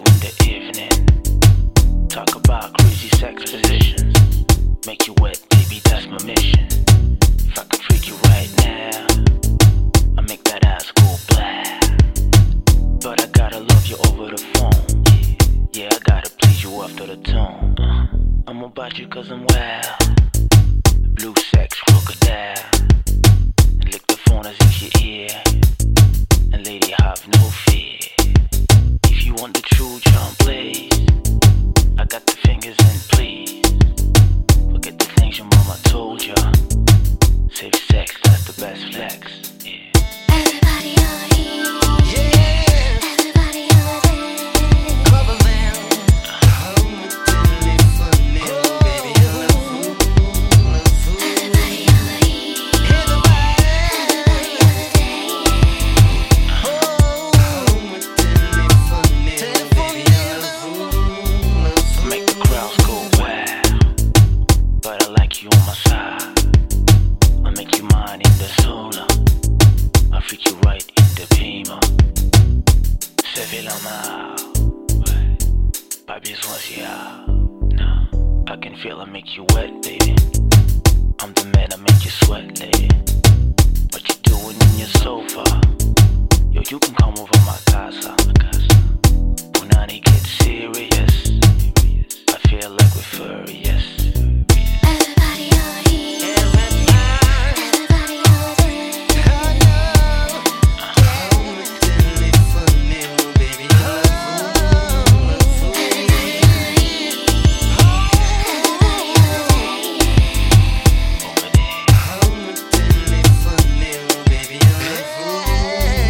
in the evening. Talk about crazy sex positions. Make you wet, baby, that's my mission. If I could freak you right now, I make that ass go black. But I gotta love you over the phone. Yeah, I gotta please you after the tone. I'm about you cause I'm wild. Blue sex crocodile. And lick the phone as if your ear. And lady, have no fear. If you want the true John Blaze, I got the fingers in please. Forget the things your mama told ya. Safe sex, that's the best flex. Yeah. Everybody on here. Yeah. Everybody on there. Cover them. Home with Tilly for me, baby. I love you. Everybody on here. Everybody on there. Home with Tilly for me, baby. I love you. Make the crowds go wild. But I like you on my side. I make you mine in the sauna. I freak you right in the beamer. C'est la main. Ouais. Pas besoin d'y no. I can feel I make you wet, baby. I'm the man, I make you sweat, lady. What you doing in your sofa? Yo, you can come over my casa. Punani get serious. I feel like we're furious. Everybody on here. Everybody on there. Home with Tilly for me, baby. I love you. Everybody on here. Everybody on there. Over there. Home with Tilly for me, baby. I love you.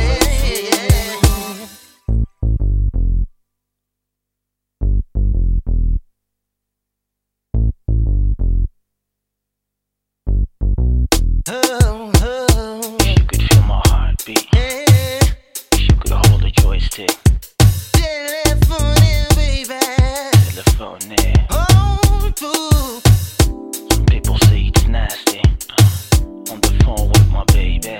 Oh, oh, If you could feel my heartbeat, yeah. if you could hold a joystick, Telephone, baby. telephone there. Oh, boo. Some people say it's nasty. On the phone with my baby.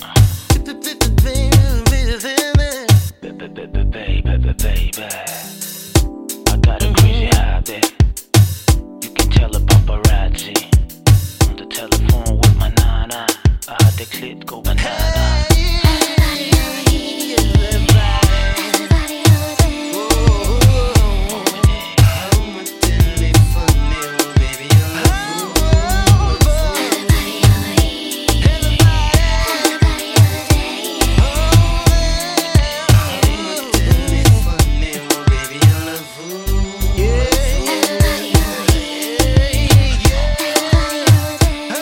Baby. I got a crazy habit. You can tell a paparazzi. On the telephone with my nana. I had the clit go banana. Everybody on here. Everybody on there. Over there. Home with Tilly for me, baby. I love you. Everybody on here. Everybody on there. Home with Tilly for me, baby. I love you. Everybody on here. Everybody on there.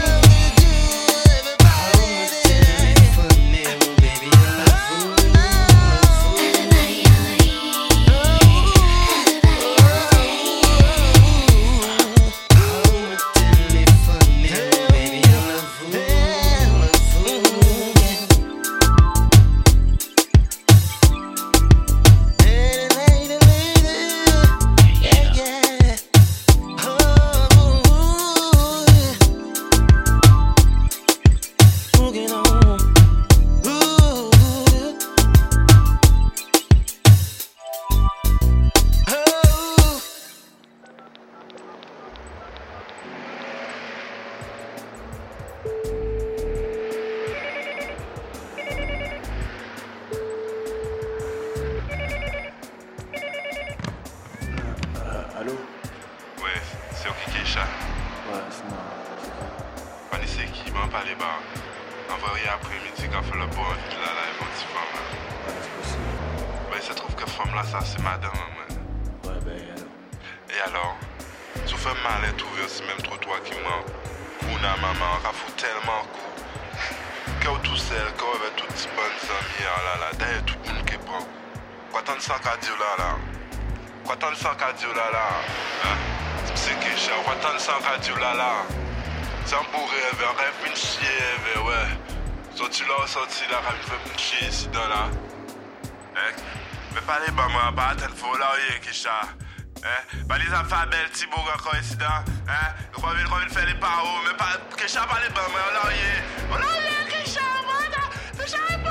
Home with Tilly for me, baby. I love you. Everybody on here. Home with Tilly for me, baby. I love you. Yeah, yeah. Moving on. Ooh. Oh. Allô? Ouais, c'est OK Keisha. Ouais, c'est moi. On essaie qui m'en parle bas. Envoyé après-midi quand fait le bon vite là, et mon petit femme là. Ouais, c'est possible. Ouais, il se trouve que femme là, ça c'est madame, man. Ouais, ben alors. Et alors, tu fais mal et tout, aussi même trop toi qui m'en. Kuna maman, on fout tellement coup. Quand tout seul, quand on avait tout petit bonne amis, là, d'ailleurs tout le monde qui prend. Quoi t'en sens qu'à dire là? Quoi t'en sens qu'à dire là? Hein? C'est Keisha, quoi t'en sens qu'à dire là? C'est un beau rêve, un rêve une chier, ouais. Sorti là, quand il fait une chier ici dans là. Hein? Mais pas les bas, pas attendre faut là, Keisha. Hein? Pas les alphabets, Thibaut encore ici dans. Hein? Quand il fait les paroles, mais pas Keisha, pas les bas, là, Keisha, voilà. Keisha,